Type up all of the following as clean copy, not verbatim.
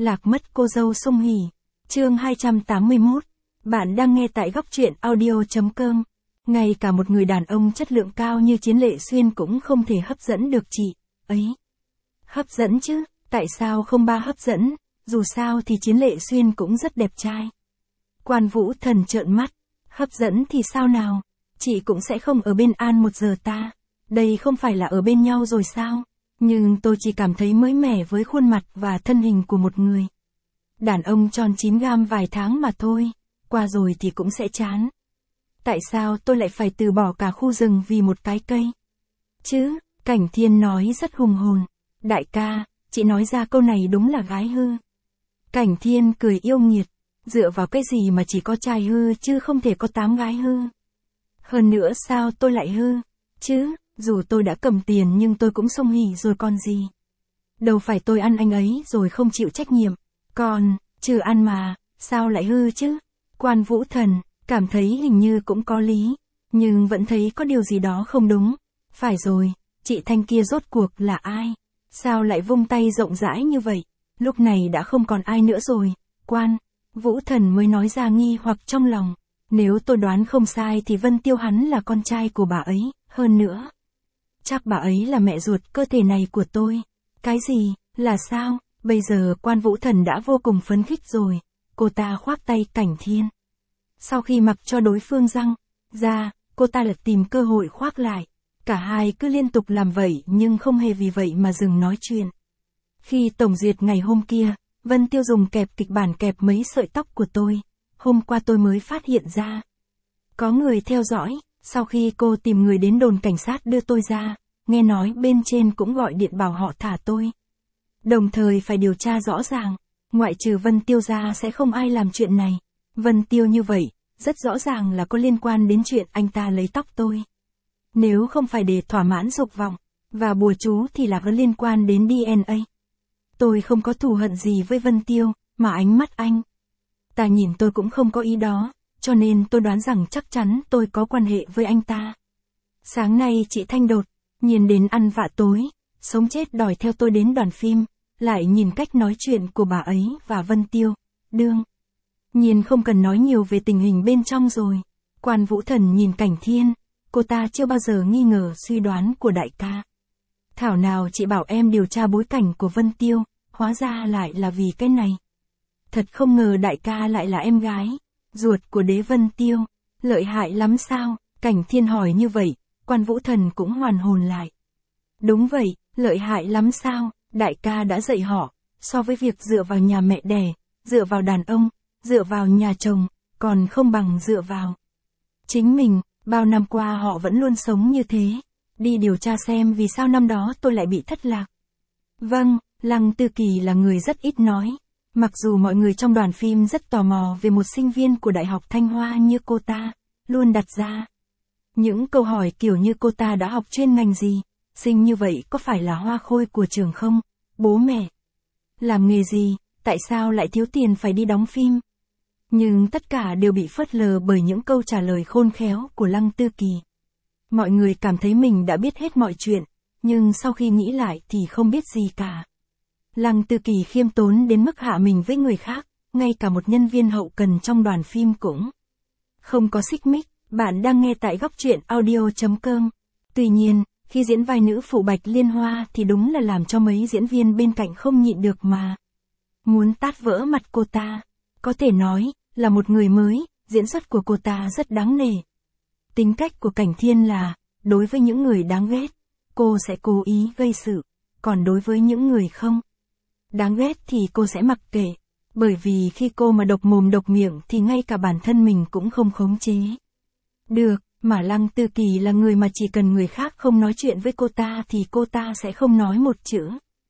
Lạc mất cô dâu Sung Hỉ. Chương 281. Bạn đang nghe tại góc truyện audio.com. Ngay cả một người đàn ông chất lượng cao như Chiến Lệ Xuyên cũng không thể hấp dẫn được chị ấy. Hấp dẫn chứ, tại sao không ba hấp dẫn, dù sao thì Chiến Lệ Xuyên cũng rất đẹp trai. Quan Vũ Thần trợn mắt, hấp dẫn thì sao nào, chị cũng sẽ không ở bên An 1 giờ ta, đây không phải là ở bên nhau rồi sao, nhưng tôi chỉ cảm thấy mới mẻ với khuôn mặt và thân hình của một người. Đàn ông tròn 9 gam vài tháng mà thôi, qua rồi thì cũng sẽ chán. Tại sao tôi lại phải từ bỏ cả khu rừng vì một cái cây? Chứ, Cảnh Thiên nói rất hùng hồn. Đại ca, chị nói ra câu này đúng là gái hư. Cảnh Thiên cười yêu nghiệt. Dựa vào cái gì mà chỉ có trai hư chứ không thể có 8 gái hư. Hơn nữa sao tôi lại hư? Chứ, dù tôi đã cầm tiền nhưng tôi cũng Sung Hỉ rồi còn gì. Đâu phải tôi ăn anh ấy rồi không chịu trách nhiệm. Còn, trừ ăn mà, sao lại hư chứ? Quan Vũ Thần, cảm thấy hình như cũng có lý. Nhưng vẫn thấy có điều gì đó không đúng. Phải rồi, chị Thanh kia rốt cuộc là ai? Sao lại vung tay rộng rãi như vậy? Lúc này đã không còn ai nữa rồi. Quan Vũ Thần mới nói ra nghi hoặc trong lòng. Nếu tôi đoán không sai thì Vân Tiêu hắn là con trai của bà ấy, hơn nữa. Chắc bà ấy là mẹ ruột cơ thể này của tôi. Cái gì, là sao? Bây giờ Quan Vũ Thần đã vô cùng phấn khích rồi. Cô ta khoác tay Cảnh Thiên. Sau khi mặc cho đối phương răng ra, cô ta lại tìm cơ hội khoác lại. Cả hai cứ liên tục làm vậy nhưng không hề vì vậy mà dừng nói chuyện. Khi tổng duyệt ngày hôm kia, Vân Tiêu dùng kẹp kịch bản kẹp mấy sợi tóc của tôi. Hôm qua tôi mới phát hiện ra. Có người theo dõi, sau khi cô tìm người đến đồn cảnh sát đưa tôi ra, nghe nói bên trên cũng gọi điện bảo họ thả tôi. Đồng thời phải điều tra rõ ràng, ngoại trừ Vân Tiêu ra sẽ không ai làm chuyện này. Vân Tiêu như vậy, rất rõ ràng là có liên quan đến chuyện anh ta lấy tóc tôi. Nếu không phải để thỏa mãn dục vọng, và bùa chú thì là có liên quan đến DNA. Tôi không có thù hận gì với Vân Tiêu, mà ánh mắt anh ta nhìn tôi cũng không có ý đó, cho nên tôi đoán rằng chắc chắn tôi có quan hệ với anh ta. Sáng nay chị Thanh đột nhiên đến ăn vạ tối, sống chết đòi theo tôi đến đoàn phim, lại nhìn cách nói chuyện của bà ấy và Vân Tiêu, đương nhiên không cần nói nhiều về tình hình bên trong rồi. Quan Vũ Thần nhìn Cảnh Thiên, cô ta chưa bao giờ nghi ngờ suy đoán của đại ca. Thảo nào chị bảo em điều tra bối cảnh của Vân Tiêu, hóa ra lại là vì cái này. Thật không ngờ đại ca lại là em gái ruột của đế Vân Tiêu, lợi hại lắm sao? Cảnh Thiên hỏi như vậy, Quan Vũ Thần cũng hoàn hồn lại. Đúng vậy, lợi hại lắm sao? Đại ca đã dạy họ, so với việc dựa vào nhà mẹ đẻ, dựa vào đàn ông, dựa vào nhà chồng, còn không bằng dựa vào chính mình. Bao năm qua họ vẫn luôn sống như thế. Đi điều tra xem vì sao năm đó tôi lại bị thất lạc. Vâng, Lăng Tư Kỳ là người rất ít nói. Mặc dù mọi người trong đoàn phim rất tò mò về một sinh viên của Đại học Thanh Hoa như cô ta, luôn đặt ra những câu hỏi kiểu như cô ta đã học chuyên ngành gì, xinh như vậy có phải là hoa khôi của trường không, bố mẹ làm nghề gì, tại sao lại thiếu tiền phải đi đóng phim. Nhưng tất cả đều bị phớt lờ bởi những câu trả lời khôn khéo của Lăng Tư Kỳ. Mọi người cảm thấy mình đã biết hết mọi chuyện, nhưng sau khi nghĩ lại thì không biết gì cả. Lăng Tư Kỳ khiêm tốn đến mức hạ mình với người khác, ngay cả một nhân viên hậu cần trong đoàn phim cũng không có xích mích. Bạn đang nghe tại góc truyện audio.com. Tuy nhiên, khi diễn vai nữ phụ Bạch Liên Hoa thì đúng là làm cho mấy diễn viên bên cạnh không nhịn được mà muốn tát vỡ mặt cô ta. Có thể nói là một người mới, diễn xuất của cô ta rất đáng nể. Tính cách của Cảnh Thiên là, đối với những người đáng ghét, cô sẽ cố ý gây sự, còn đối với những người không đáng ghét thì cô sẽ mặc kệ, bởi vì khi cô mà độc mồm độc miệng thì ngay cả bản thân mình cũng không khống chế được, mà Lăng Tư Kỳ là người mà chỉ cần người khác không nói chuyện với cô ta thì cô ta sẽ không nói một chữ.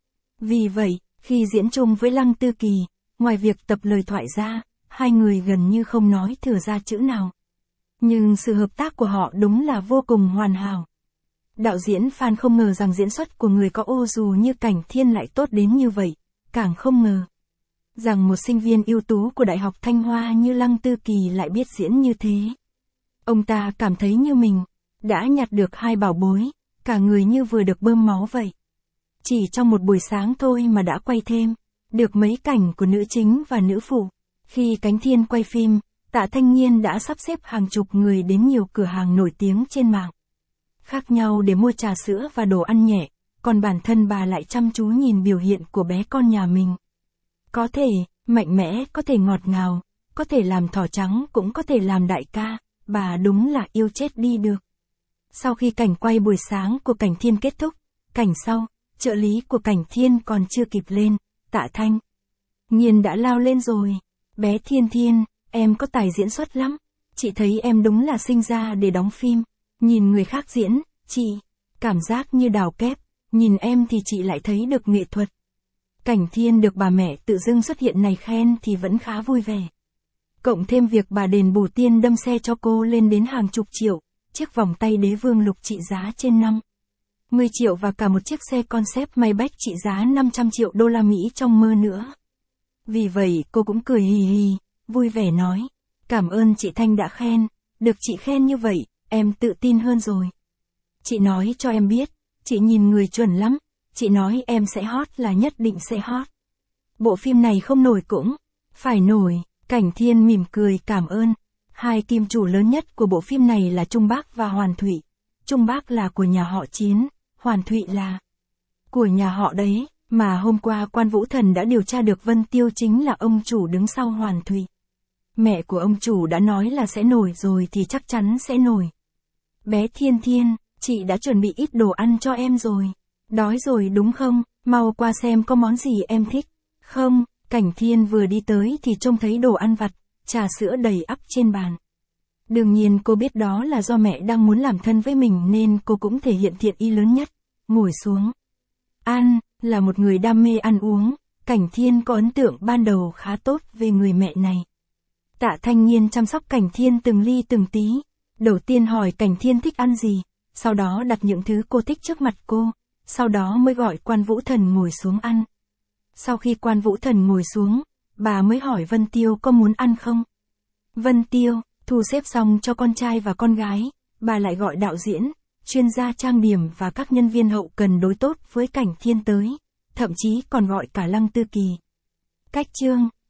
Vì vậy, khi diễn chung với Lăng Tư Kỳ, ngoài việc tập lời thoại ra, hai người gần như không nói thừa ra chữ nào. Nhưng sự hợp tác của họ đúng là vô cùng hoàn hảo. Đạo diễn Phan không ngờ rằng diễn xuất của người có ô dù như Cảnh Thiên lại tốt đến như vậy, càng không ngờ rằng một sinh viên ưu tú của Đại học Thanh Hoa như Lăng Tư Kỳ lại biết diễn như thế. Ông ta cảm thấy như mình đã nhặt được hai bảo bối, cả người như vừa được bơm máu vậy. Chỉ trong một buổi sáng thôi mà đã quay thêm được mấy cảnh của nữ chính và nữ phụ. Khi Cánh Thiên quay phim, Tạ Thanh Nghiên đã sắp xếp hàng chục người đến nhiều cửa hàng nổi tiếng trên mạng khác nhau để mua trà sữa và đồ ăn nhẹ, còn bản thân bà lại chăm chú nhìn biểu hiện của bé con nhà mình. Có thể, mạnh mẽ, có thể ngọt ngào, có thể làm thỏ trắng cũng có thể làm đại ca, bà đúng là yêu chết đi được. Sau khi cảnh quay buổi sáng của Cảnh Thiên kết thúc, cảnh sau, trợ lý của Cảnh Thiên còn chưa kịp lên, Tạ Thanh Nghiên đã lao lên rồi. Bé Thiên Thiên, em có tài diễn xuất lắm. Chị thấy em đúng là sinh ra để đóng phim. Nhìn người khác diễn, chị, cảm giác như đào kép. Nhìn em thì chị lại thấy được nghệ thuật. Cảnh Thiên được bà mẹ tự dưng xuất hiện này khen thì vẫn khá vui vẻ. Cộng thêm việc bà đền bù tiền đâm xe cho cô lên đến hàng chục triệu, chiếc vòng tay đế vương lục trị giá trên 50 triệu và cả một chiếc xe concept Maybach trị giá 500 triệu đô la Mỹ trong mơ nữa. Vì vậy cô cũng cười hì hì, vui vẻ nói, cảm ơn chị Thanh đã khen, được chị khen như vậy, em tự tin hơn rồi. Chị nói cho em biết, chị nhìn người chuẩn lắm, chị nói em sẽ hot là nhất định sẽ hot. Bộ phim này không nổi cũng phải nổi. Cảnh Thiên mỉm cười cảm ơn. Hai kim chủ lớn nhất của bộ phim này là Trung Bác và Hoàn Thụy. Trung Bác là của nhà họ Chiến, Hoàn Thụy là của nhà họ đấy, mà hôm qua Quan Vũ Thần đã điều tra được Vân Tiêu chính là ông chủ đứng sau Hoàn Thụy. Mẹ của ông chủ đã nói là sẽ nổi rồi thì chắc chắn sẽ nổi. Bé Thiên Thiên, chị đã chuẩn bị ít đồ ăn cho em rồi. Đói rồi đúng không? Mau qua xem có món gì em thích. Không, Cảnh Thiên vừa đi tới thì trông thấy đồ ăn vặt, trà sữa đầy ắp trên bàn. Đương nhiên cô biết đó là do mẹ đang muốn làm thân với mình nên cô cũng thể hiện thiện ý lớn nhất. Ngồi xuống. Ăn, là một người đam mê ăn uống, Cảnh Thiên có ấn tượng ban đầu khá tốt về người mẹ này. Tạ Thanh Nghiên chăm sóc Cảnh Thiên từng ly từng tí. Đầu tiên hỏi Cảnh Thiên thích ăn gì, sau đó đặt những thứ cô thích trước mặt cô, sau đó mới gọi Quan Vũ Thần ngồi xuống ăn. Sau khi Quan Vũ Thần ngồi xuống, bà mới hỏi Vân Tiêu có muốn ăn không. Vân Tiêu, thu xếp xong cho con trai và con gái, bà lại gọi đạo diễn, chuyên gia trang điểm và các nhân viên hậu cần đối tốt với Cảnh Thiên tới, thậm chí còn gọi cả Lăng Tư Kỳ. Cách chương